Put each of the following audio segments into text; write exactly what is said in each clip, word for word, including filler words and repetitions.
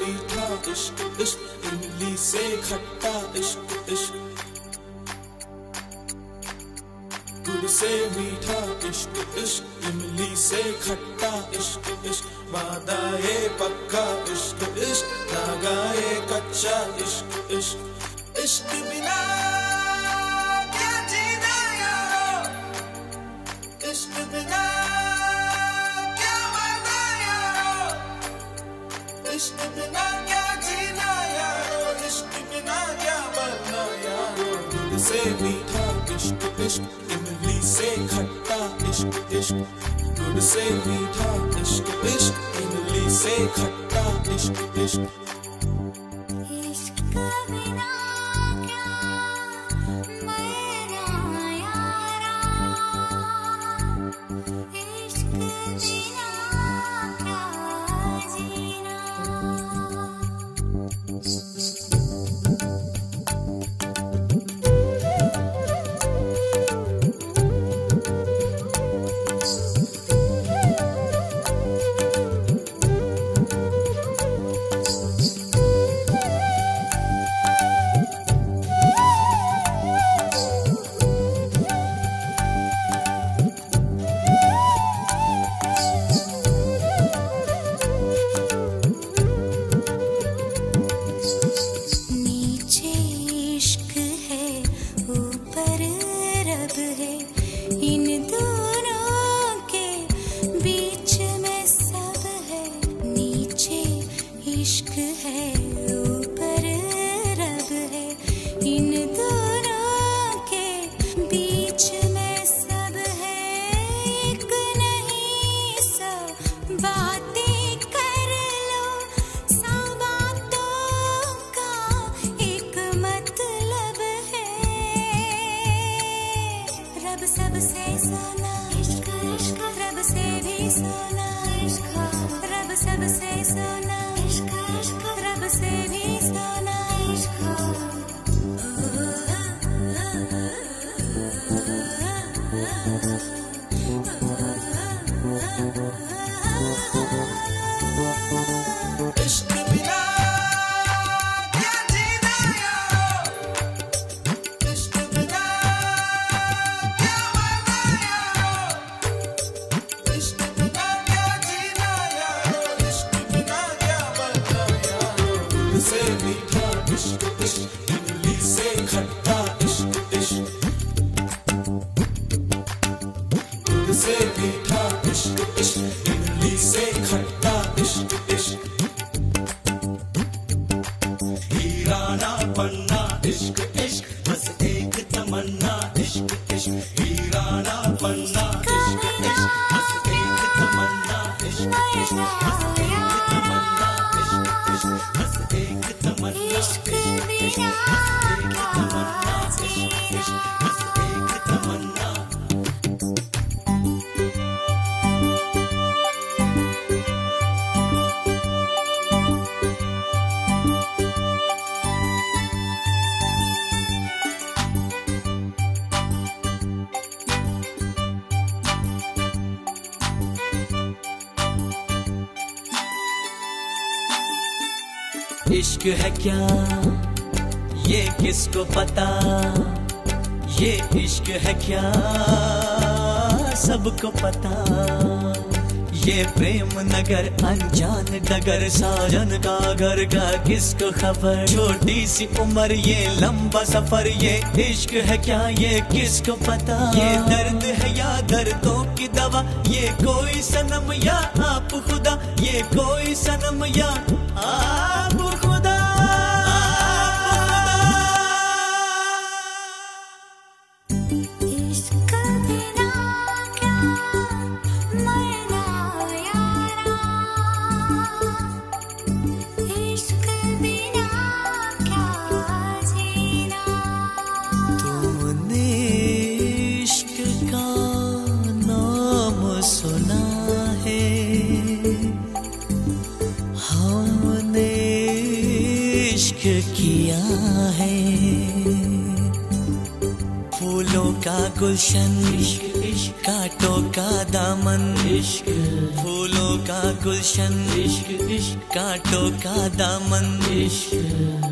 मीठा इश्क इश्क, इमली से खट्टा इश्क इश्क, गुड़ से मीठा इश्क इश्क, इमली से खट्टा इश्क इश्क, वादा ये पक्का इश्क इश्क, धागा ये कच्चा इश्क इश्क, इश्क बिना क्या जीना यारो, इश्क बिना क्या मरना यारो, इश्क बिना क्या जीना यारो, इश्क बिना क्या मरना यारो। गुड़ से मीठा इश्क इश्क, इमली से खट्टा इश्क इश्क, गुड़ से मीठा इश्क इश्क, इमली से खट्टा इश्क इश्क। इश्क है क्या ये किसको पता, ये इश्क है क्या सबको पता, ये प्रेम नगर अनजान डगर, साजन का घर का किसको खबर, छोटी सी उम्र ये लंबा सफर, ये इश्क है क्या ये किसको पता, ये दर्द है या दर्दों की दवा, ये कोई सनम या आप खुदा, ये कोई सनम या आप खुदा। किया है फूलों का गुलशन, इश्क इश्क कांटों का दामन इश्क फूलों का गुलशन इश्क इश्क कांटों का दामन इश्क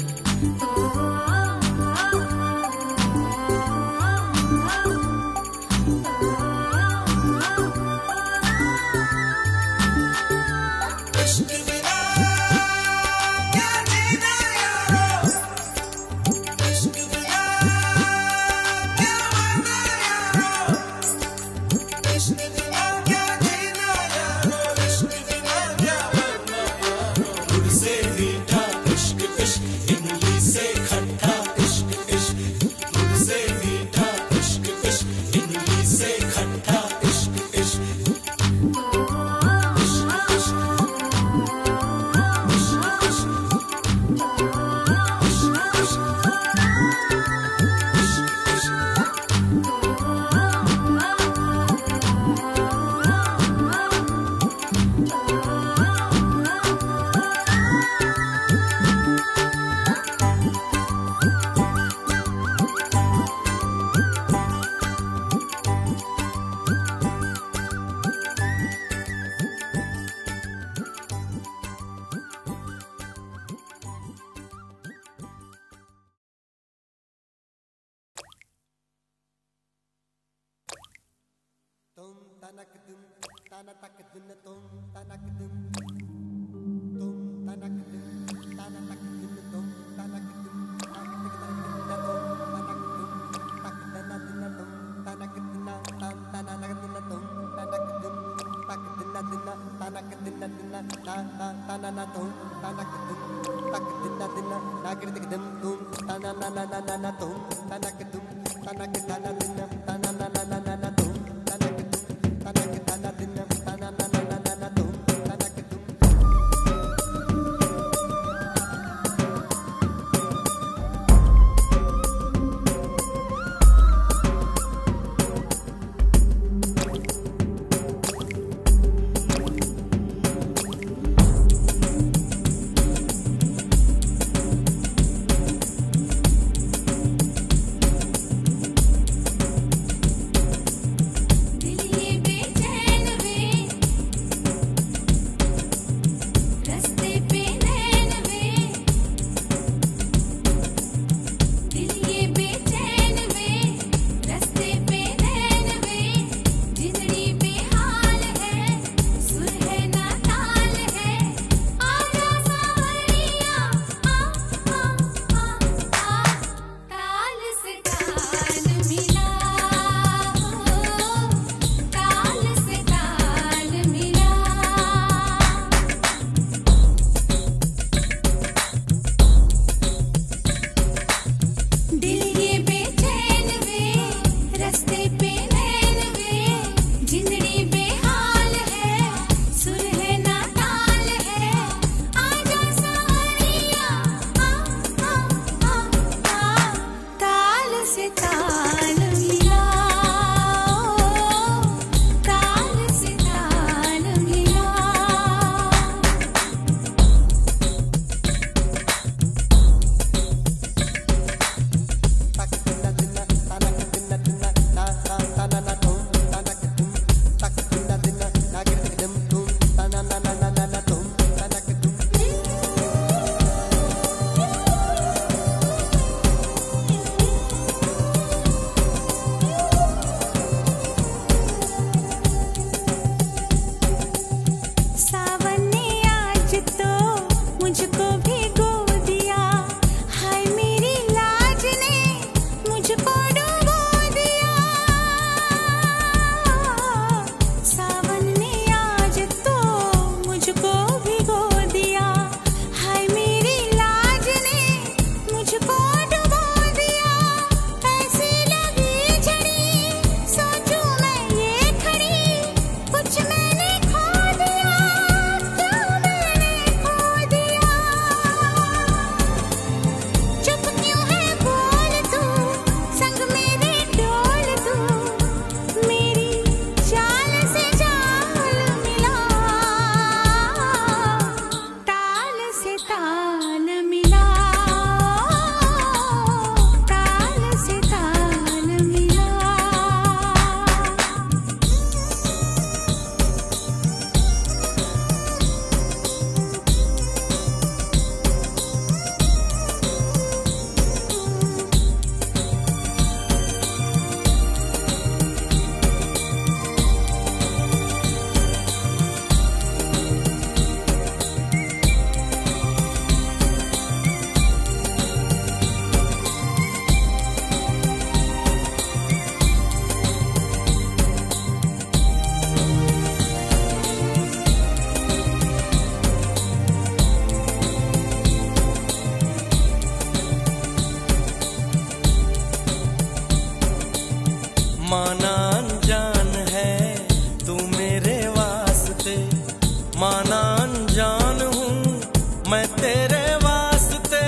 माना अनजान है तू मेरे वास्ते, माना अनजान हूँ मैं तेरे वास्ते,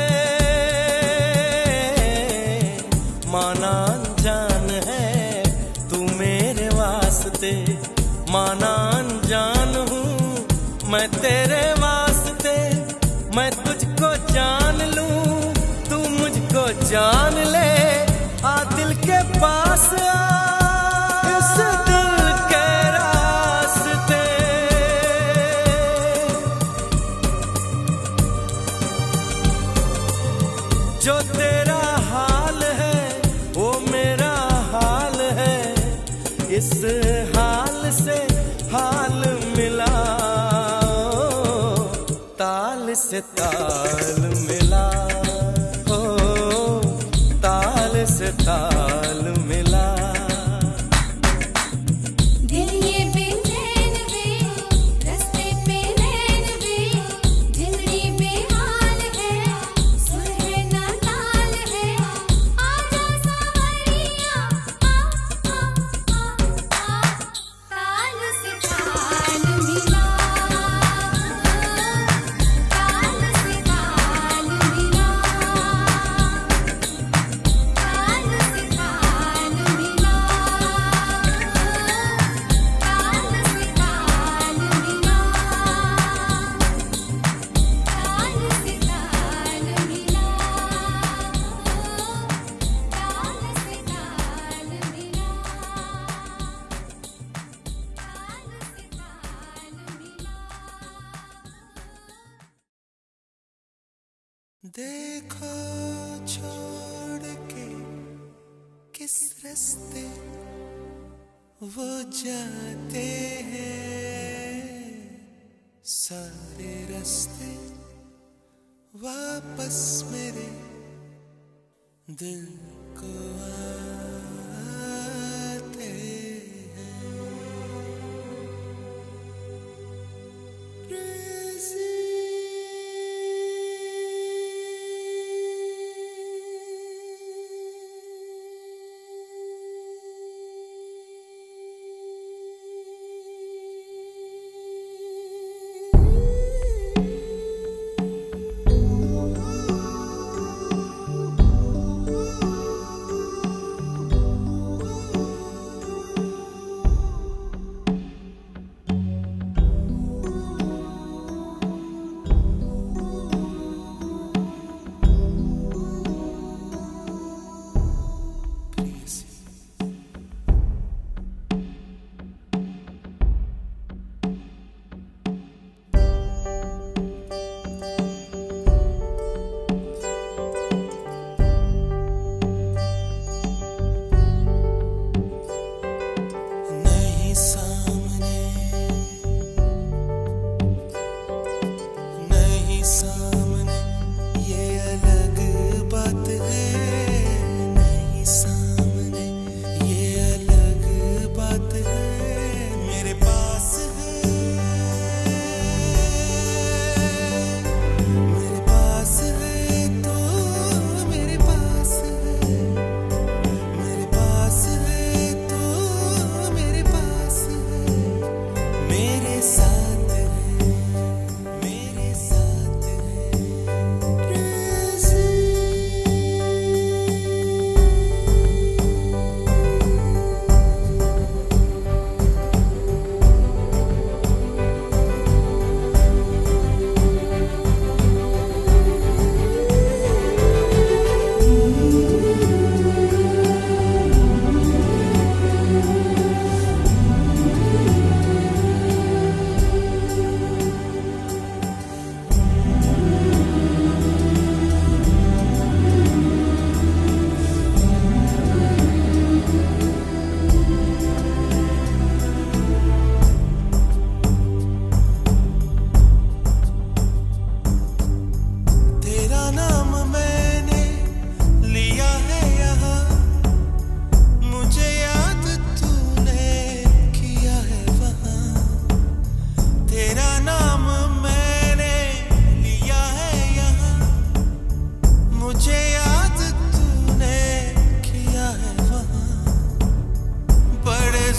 माना अनजान है तू मेरे वास्ते, माना अनजान हूँ मैं तेरे वास्ते। मैं तुझको जान लूं तू मुझको जान ले, आ दिल के पास आ इस दिल के रास्ते। जो तेरा हाल है वो मेरा हाल है, इस हाल से हाल मिला, ताल से ताल मिला, ओ ताल से ताल मिला। दिल ये बेचैन वे, रास्ते पे नैन वे, जिंदगी बेहाल है, सुर है ना ताल है, आजा सवरिया आ आ आ आ, ताल से ताल मिला, ताल से ताल मिला, ताल से ताल मिला, ताल से ताल मिला, ताल से ताल मिला, ताल से ताल मिला, देखो छोड़ के किस रास्ते वो जाते हैं, सारे रास्ते वापस मेरे दिल को आते हैं।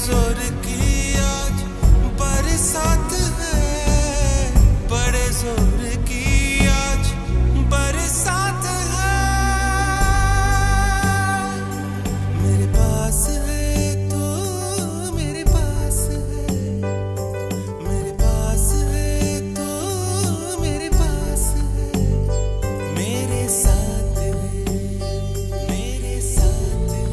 जोर की आज बरसात है, बड़े जोर की आज बरसात है। मेरे पास है तू, मेरे पास है, मेरे पास है तू, मेरे पास है, मेरे साथ है, मेरे साथ है।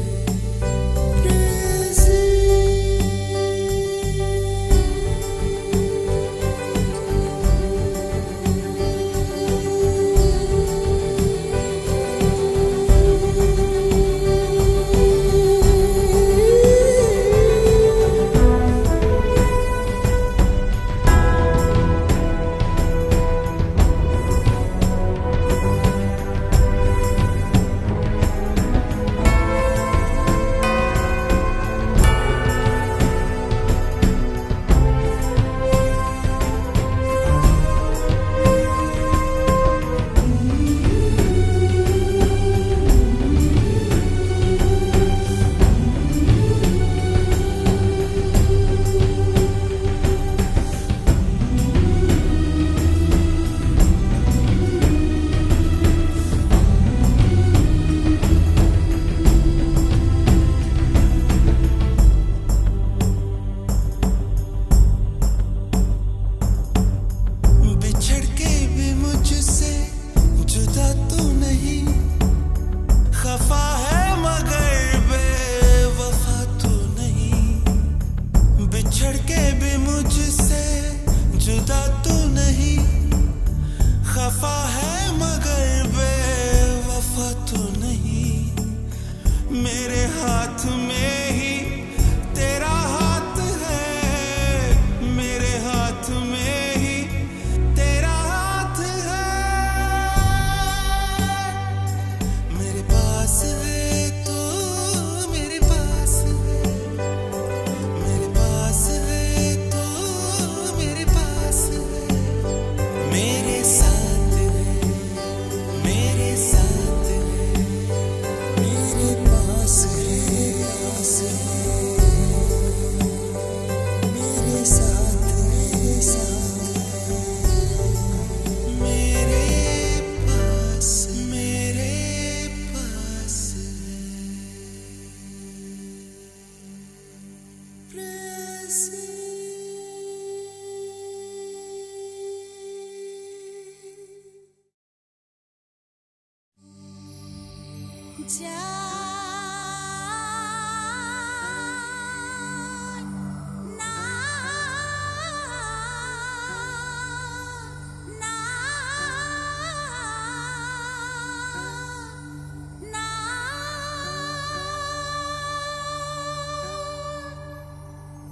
बिछड़ के भी मुझसे जुदा तू नहीं, खफा है मगर बेवफा तू नहीं। बिछड़ के भी मुझसे जुदा तू नहीं, खफा है मगर बेवफा तू नहीं। मेरे हाथ में ही तेरा हाथ है, मेरे हाथ में ही तेरा हाथ है। मेरे पास है तू, मेरे पास है, मेरे पास है तू, मेरे पास है, मेरे साथ है, मेरे साथ है, मेरे पास है, पास है, मेरे साथ, मेरे साथ है, मेरे पास, मेरे पास जान ना ना ना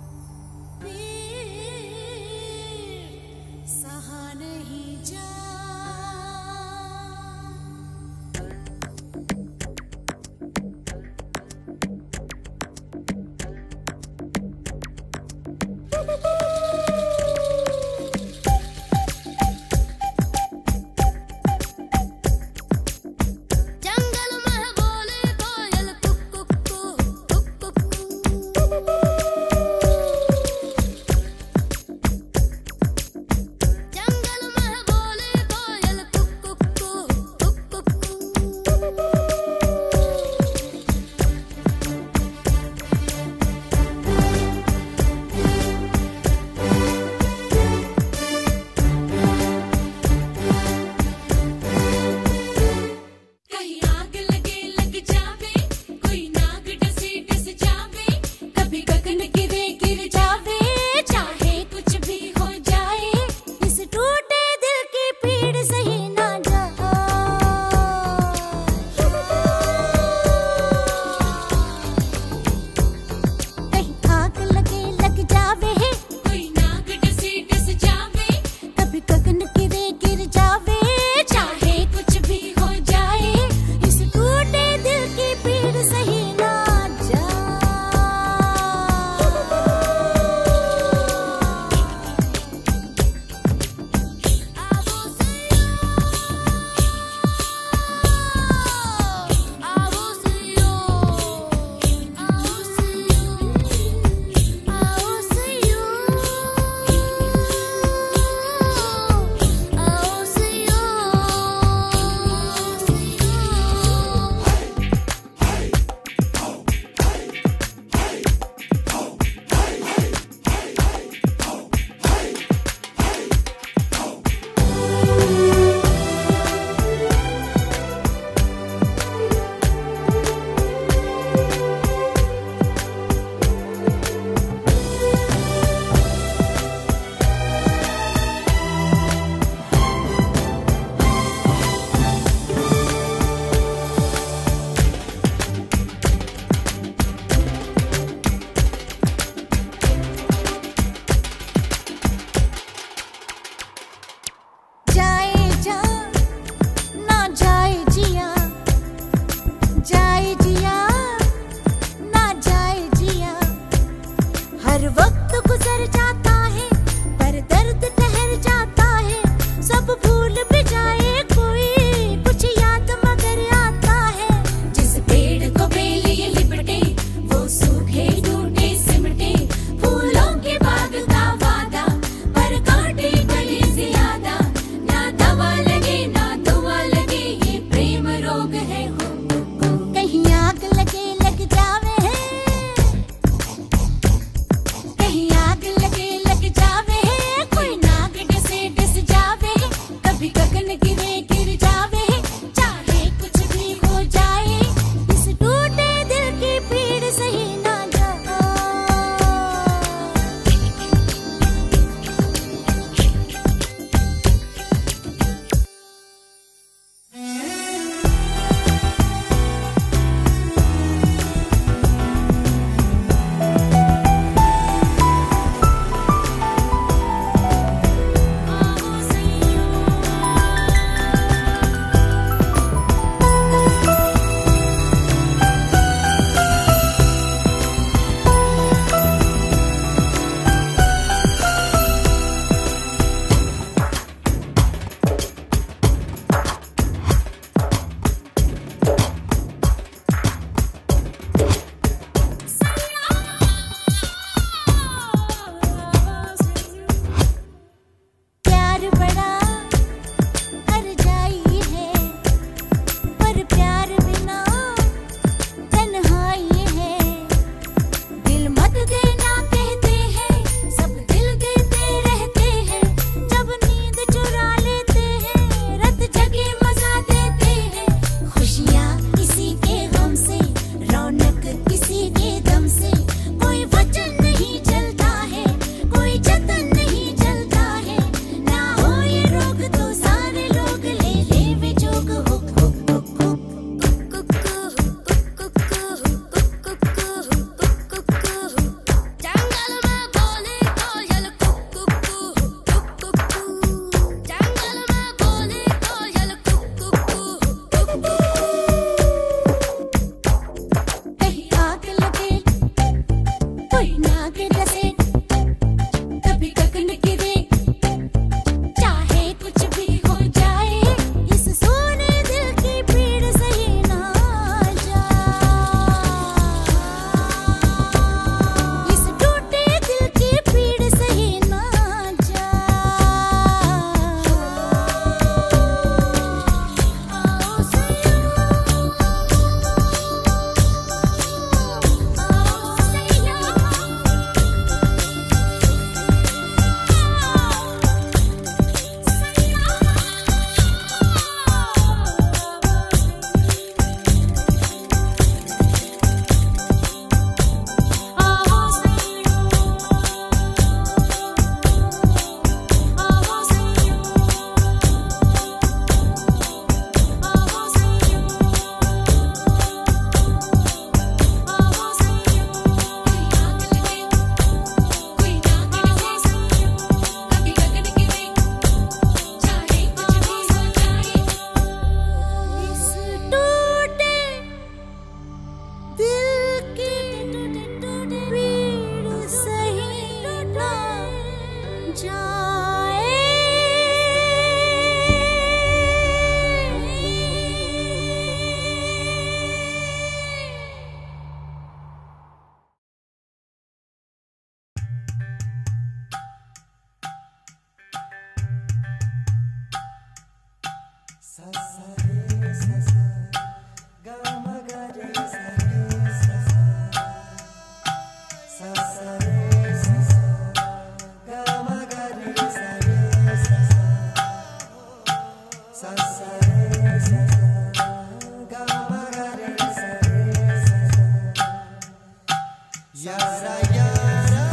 यारा यारा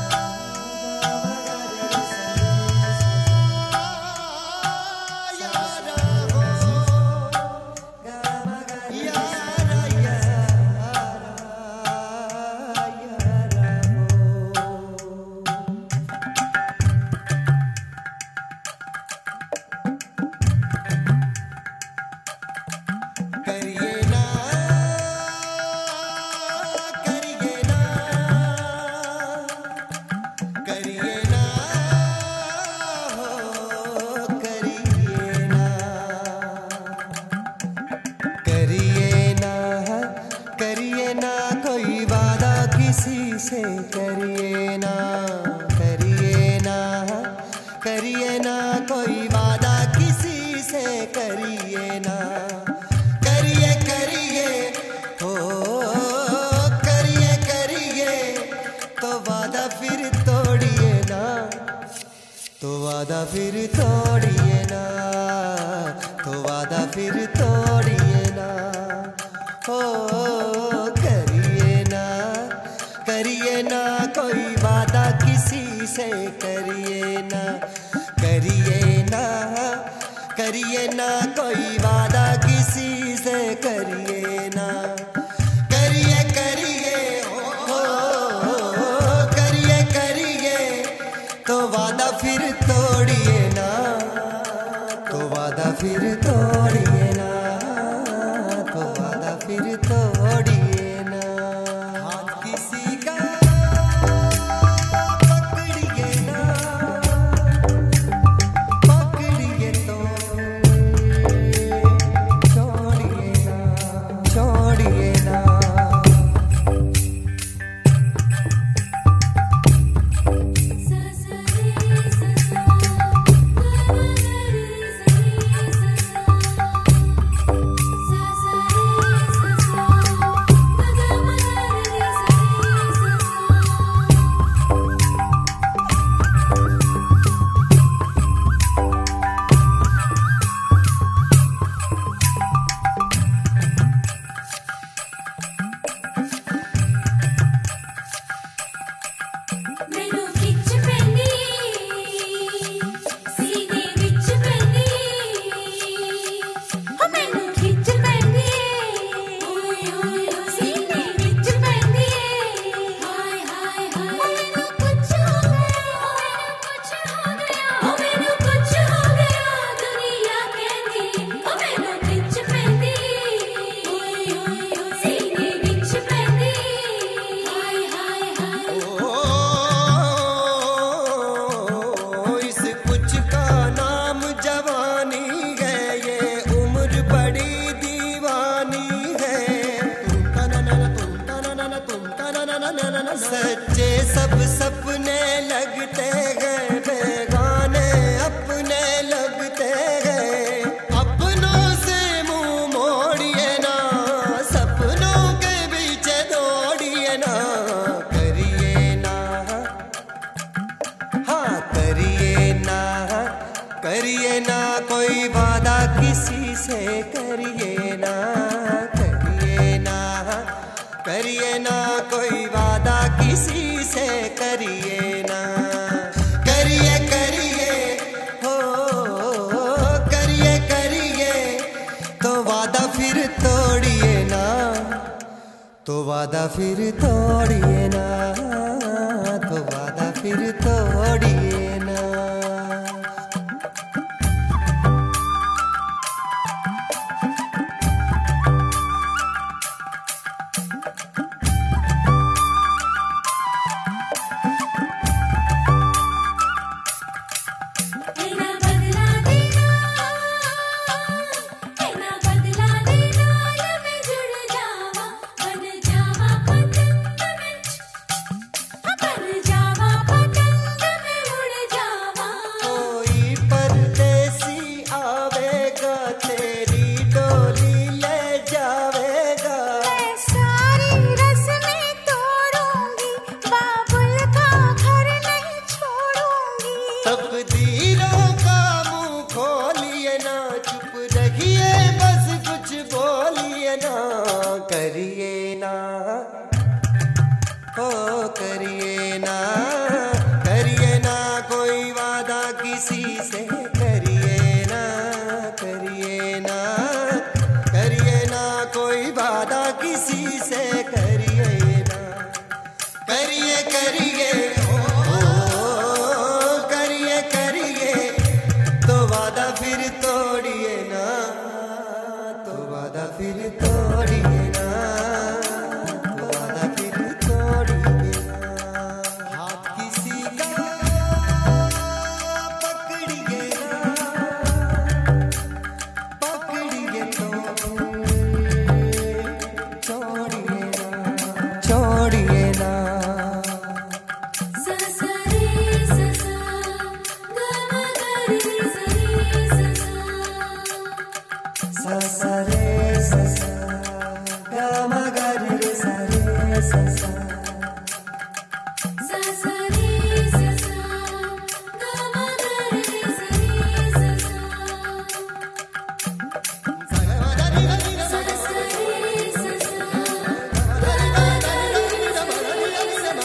यारा हो यारा यारा करिए ना करिए ना करिए ना हो करिए ना करिए ना करिए ना कोई वादा किसी से करिए ना करिए ना करिए ना कोई वादा किसी से करिए ना करिए करिए हो करिए करिए तो वादा फिर तोड़िए ना तो वादा फिर तोड़िए ना तो वादा फिर तोड़िए ना हो करिए ना करिए ना कोई वादा किसी से करिए ना करिए ना करिए ना कोई वादा किसी से करिए ना करिए करिए हो करिए करिए तो वादा फिर तोड़िए ना तो वादा फिर तोड़िए ना तो वादा फिर तोड़िए ना हाथ किसी का पकड़िए ना पकड़िए तो छोड़िए ना छोड़िए ना ਮੈਨੂੰ ਖਿੱਚ ਪੈਂਦੀ ਸੀਨੇ ਵਿੱਚ ਪੈਂਦੀ ਹੋ ਮੈਨੂੰ ਖਿੱਚ ਪੈਂਦੀ ਓਏ ਓਏ ਸੀਨੇ ਵਿੱਚ ਪੈਂਦੀ ਹਾਏ ਹਾਏ ਹਾਏ ਮੈਨੂੰ ਕੁਛ ਹੋ ਗਿਆ ਮੈਨੂੰ ਕੁਛ ਹੋ ਗਿਆ ਮੈਨੂੰ ਕੁਛ ਹੋ ਗਿਆ ਦੁਨੀਆ ਕਹਿੰਦੀ ਹੋ ਮੈਨੂੰ ਖਿੱਚ ਪੈਂਦੀ ਓਏ ਓਏ ਸੀਨੇ ਵਿੱਚ ਪੈਂਦੀ ਹਾਏ ਹਾਏ ਹਾਏ ओ, इस कुछ का नाम जवानी है ये उम्र बड़ी दीवानी है तुम तननन, तुम तननन, तुम तननन, सच्चे सब सपने लगते गए बेगाने अपने लगते गए अपनों से मुंह मोड़िए ना सपनों के पीछे दौड़िए ना करिए ना हाँ करिए ना करिए ना कोई वादा किसी से करिए ना करिए ना करिए ना कोई वादा किसी से करिए ना करिए करिए हो करिए करिए तो वादा फिर तोड़िए ना तो वादा फिर तोड़िए ना तो वादा फिर तोड़िए ना एना बदला देना एना बदला देना मैं जुड़ जावा बन जावा पतंग में ओ करिए ना करिए ना कोई वादा किसी से, करिए ना करिए ना करिए ना कोई वादा किसी से, करिए ना करिए करिए ओ करिए करिए तो वादा फिर तोड़िए ना, तो वादा फिर तोड़िए ना, तो वादा फिर तोड़िए ना। हाथ किसी का पकड़िए ना, पकड़िए तो छोड़िए ना, छोड़िए ना। सा सा रे सा सा गा मा गा रे सा रे सा सा सा सा रे सा सा गा मा गा रे सा रे सा सा। सा सा रे सा सा गा मा गा रे सा रे सा सा। सा सा रे सा सा गा मा गा रे सा रे सा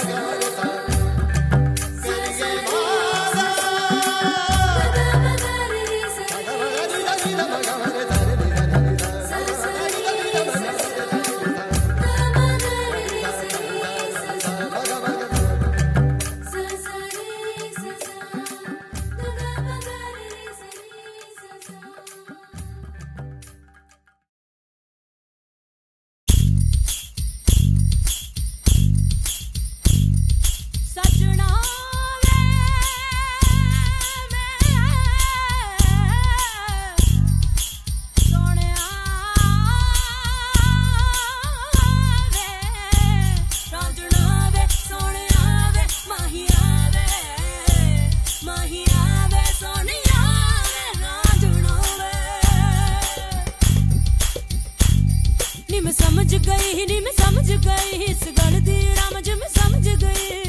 सजना वे सोनिया वे रांझना वे सोनिया वे माहिया वे माहिया वे सोनिया वे रांझना वे। नी मैं समझ गई नी मैं समझ गई इस गल दी राम जी मैं समझ गई।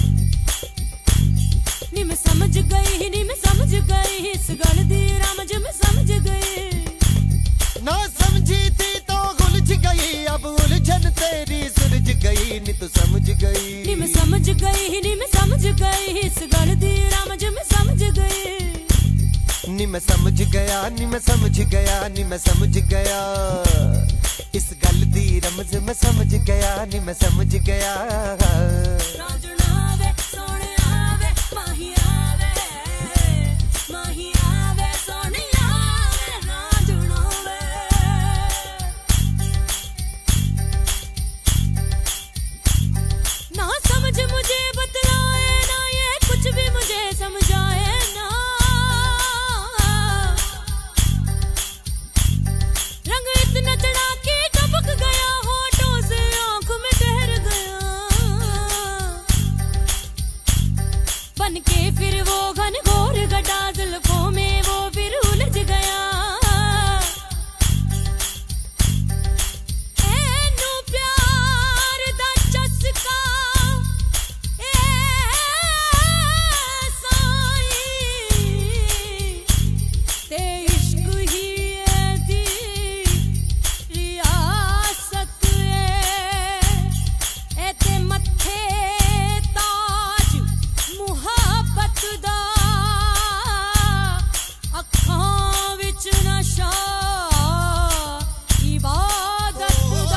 नी मैं समझ गई नी मैं समझ गई इस गल दी राम जी मैं समझ गई। ना समझी थी तो उलझ गई, अब उलझन तेरी सुलझ गई, नी तू समझ गई। नी मैं समझ गई नी मैं समझ गई इस गल दी राम जी मैं समझ गई। नी मैं समझ गया नी मैं समझ गया नी मैं समझ गया इस गल दी रमज मैं समझ गया नी मैं समझ गया। रांझना वे सोनिया वे माहिया वे माहिया वे सोनिया वे रांझना वे। ना समझ मुझे बतलाए ना ये कुछ भी मुझे समझाए ना। रंग इतना चढ़ा के टपक गया होठों से आंख में ठहर गया। बन के फिर वो घन घोर गटा जुल्फों में वो फिर उलझ गया। एनू प्यार दा चस्का ए साई ते इश्क ही है दी रियासत ए ते मत्थे ताज मुहब्बत दा अखां विच नशा इबादत दा।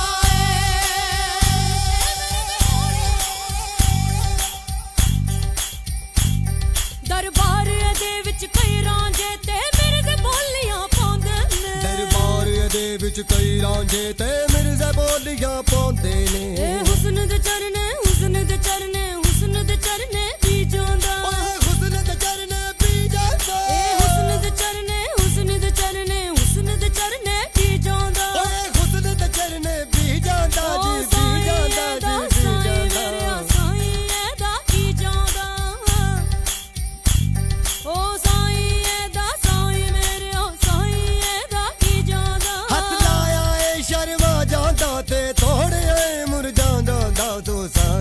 दरबार दे विच कई रांझे ते मिर्ज़े बोलियां पाउंदे ने। दरबार दे विच कई रांझे ते मिर्ज़े बोलियां पाउंदे ने। ए हुस्न दे चरने हुस्न दे चरने हुस्न दे चरने भी जांदा। ओए हुस्न दे चरने पी जांदा। ए हुस्न दे चरने हुस्न दे चरने हुस्न दे चरने भी जांदा। ओए हुस्न दे चरने पी जांदा जी पी जांदा जी पी जांदा। साईं दा की जांदा ओ साईं दा साईं मेरे ओ साईं दा की जांदा। हथ लाया ए शर्मा जांदा ते थोड़े मुर जांदा तू सा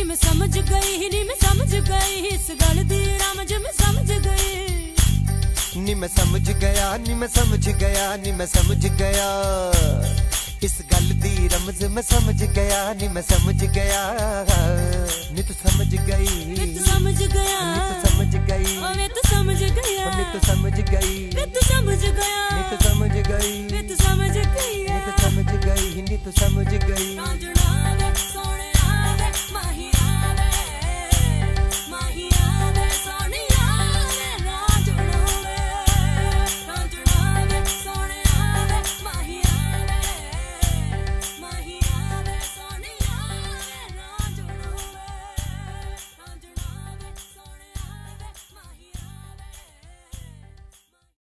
मैं समझ गई नी मैं समझ गई इस गल दी रमज मैं समझ गई नी मैं समझ गया नी मैं समझ गया नी मैं समझ गया इस गल दी रमज मैं समझ गया नी मैं समझ गया नी तू समझ गई वे तू समझ गया नी तू समझ गई ओ वे तू समझ गया नी तू समझ गई वे तू समझ गया नी तू समझ गई वे तू समझ गया नी तू समझ गई नी तू समझ गई रांझणा वे सोहणिया वे माहिया वे माहिया वे सोहणिया वे रांझणा वे रांझणा वे सोहणिया वे माहिया वे माहिया वे सोहणिया वे रांझणा वे रांझणा वे सोहणिया वे माहिया वे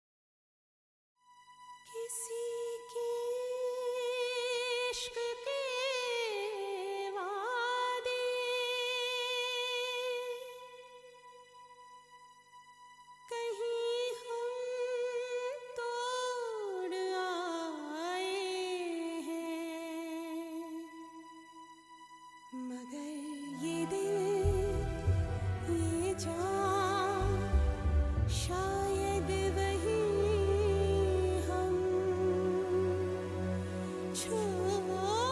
किसी के इश्क के वादे कहीं हम तोड़ आए हैं मगर ये दिल ये जान शायद वही हम छोड़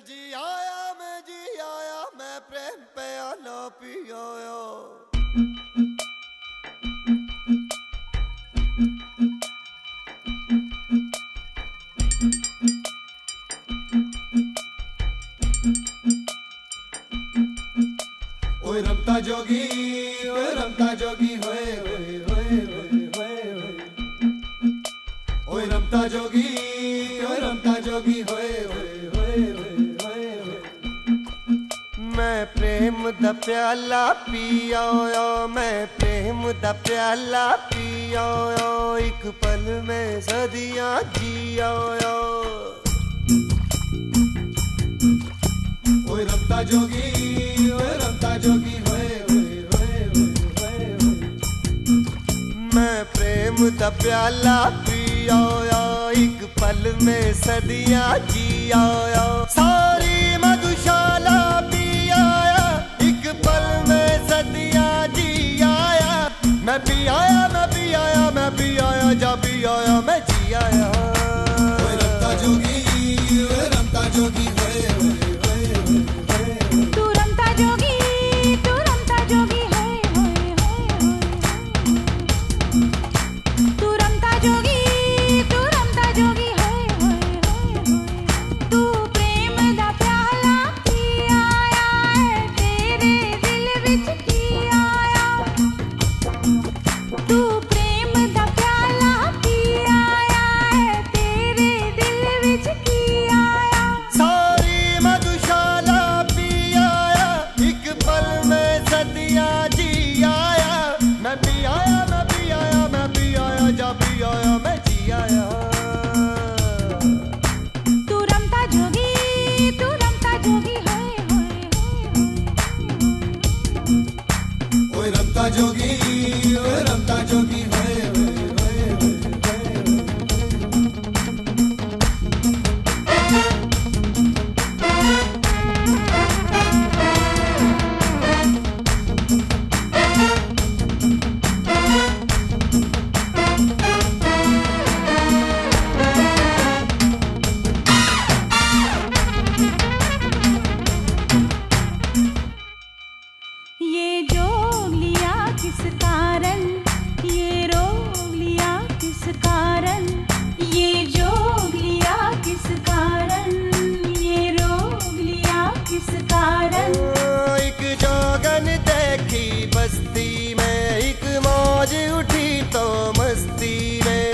जी आया मैं जी आया मैं प्रेम प्याला पी आया ओए रमता जोगी ओए रमता जोगी होए होए होए होए होए ओए रमता जोगी ओए रमता जोगी होए होए होए होए होए मैं प्रेम दा प्याला पिया मैं प्रेम दा प्याला पिया एक पल में सदियां जिया ओए रमता जोगी ओए रमता जोगी होए होए होए होए होए मैं प्रेम दा प्याला पिया एक पल में सदियां जिया सारी मधुशाला पिया एक पल में सदियां जिया मैं पी आया मैं पी आया मैं पी आया जा पी आया मैं जी आया ओए रमता जोगी ओए रमता जोगी होए होए तू रमता जोगी तू रमता जोगी है होए होए तू रमता जोगी तू रमता जोगी है होए होए तू प्रेम दा प्याला पी आया है तेरे दिल विच की आया तू प्रेम दा प्याला पी आया है तेरे दिल विच की आया सारी मधुशाला पी आया एक पल में सदियां जी आया मैं पी आया मैं पी आया मैं पी आया जा पी आया मैं जी आया तू रमता जोगी तू रमता जोगी है होए ओए रमता जोगी ओए रमता जोगी होए होए होए ये जोग लिया किस कारण ये रोग लिया किस कारण ये जोग लिया किस कारण ये रोग लिया किस कारण एक जोगन देखी बस्ती में एक मौज उठी तो मस्ती में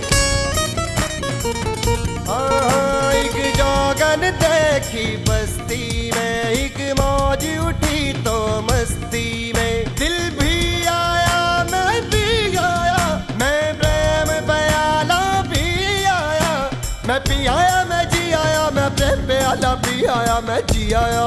हाँ एक जोगन देखी बस्ती में एक मौज उठी तो मस्ती में दिल भी आया मैं भी आया मैं प्रेम प्याला भी आया मैं पी आया मैं जी आया मैं प्रेम प्याला पी आया मैं जी आया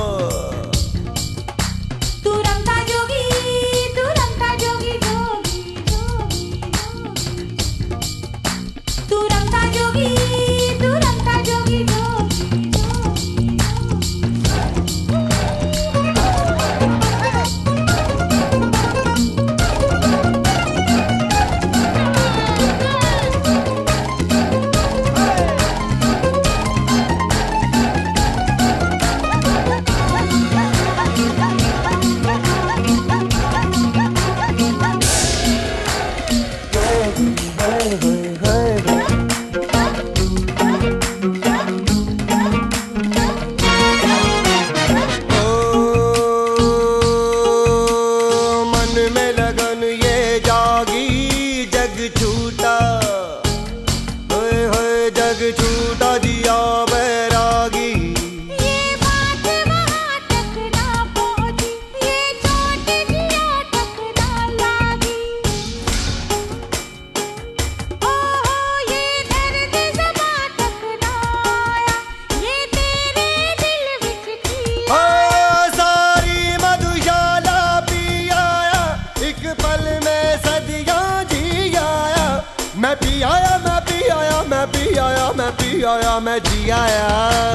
तू रमता जोगी तू रमता जोगी जोगी जोगी जोगी तू रमता जोगी तू रमता जोगी जोगी जोगी मन में लगन ये जागी जग छूटा होए होए जग छूटा दिया बैरागी ये बात वहाँ तक ना पहुँची ये चोट जिया तक ना लागी ओहो ये दर्द ज़बां तक ना आया ये तेरे दिल विच की ओ सारी मधुशाला पी आया एक पल में सदियां जी आया मैं पी आया मैं पी आया मैं पी आया मैं पी आया मैं जी आया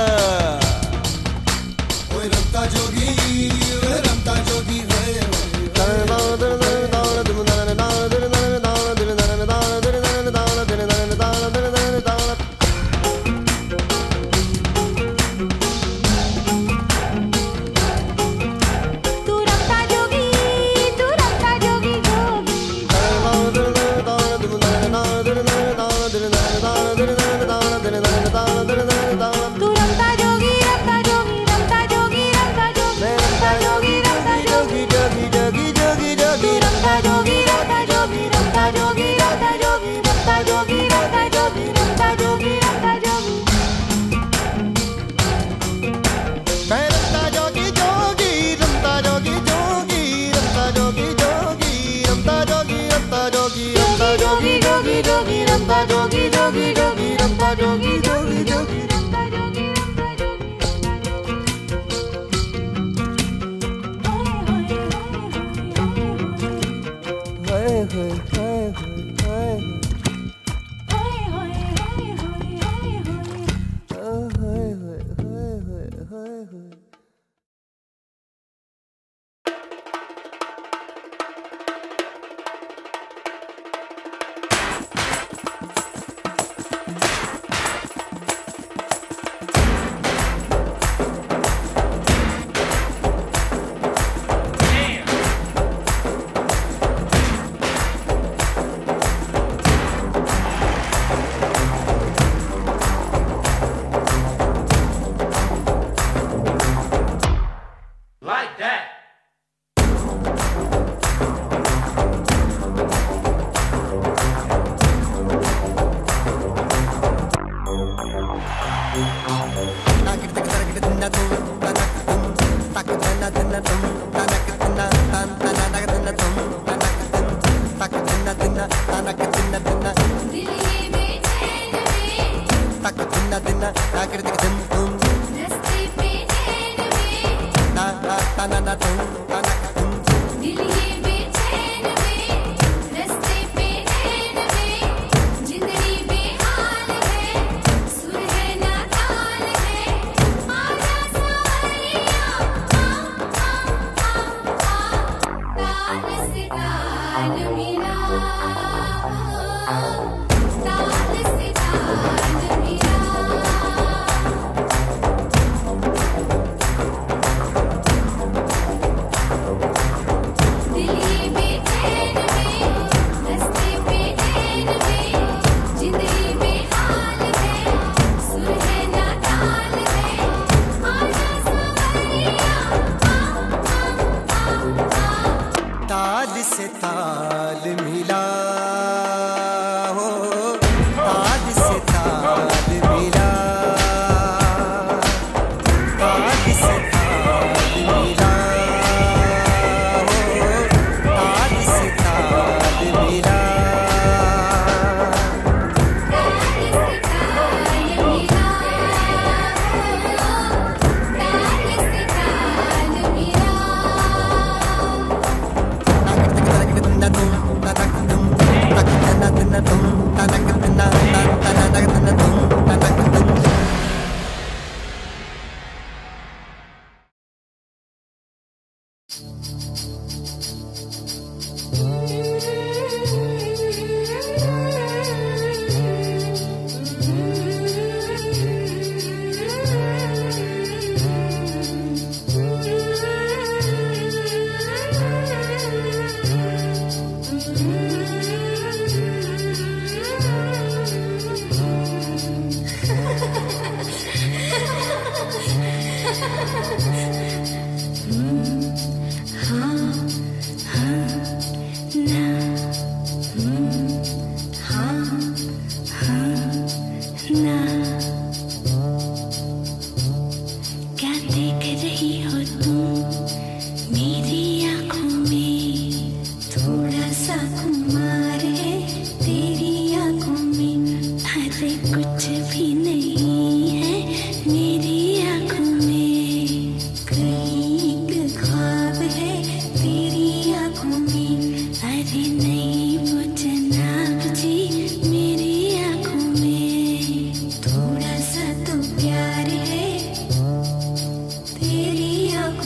ओए रमता जोगी ओए रमता जोगी होए रंबा जोगी रंबा जोगी रंबा जोगी जोगी जोगी रंबा जोगी जोगी जोगी रंबा जोगी जोगी जोगी रंबा जोगी हाय हाय हाय हाय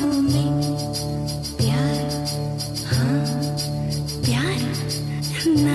ना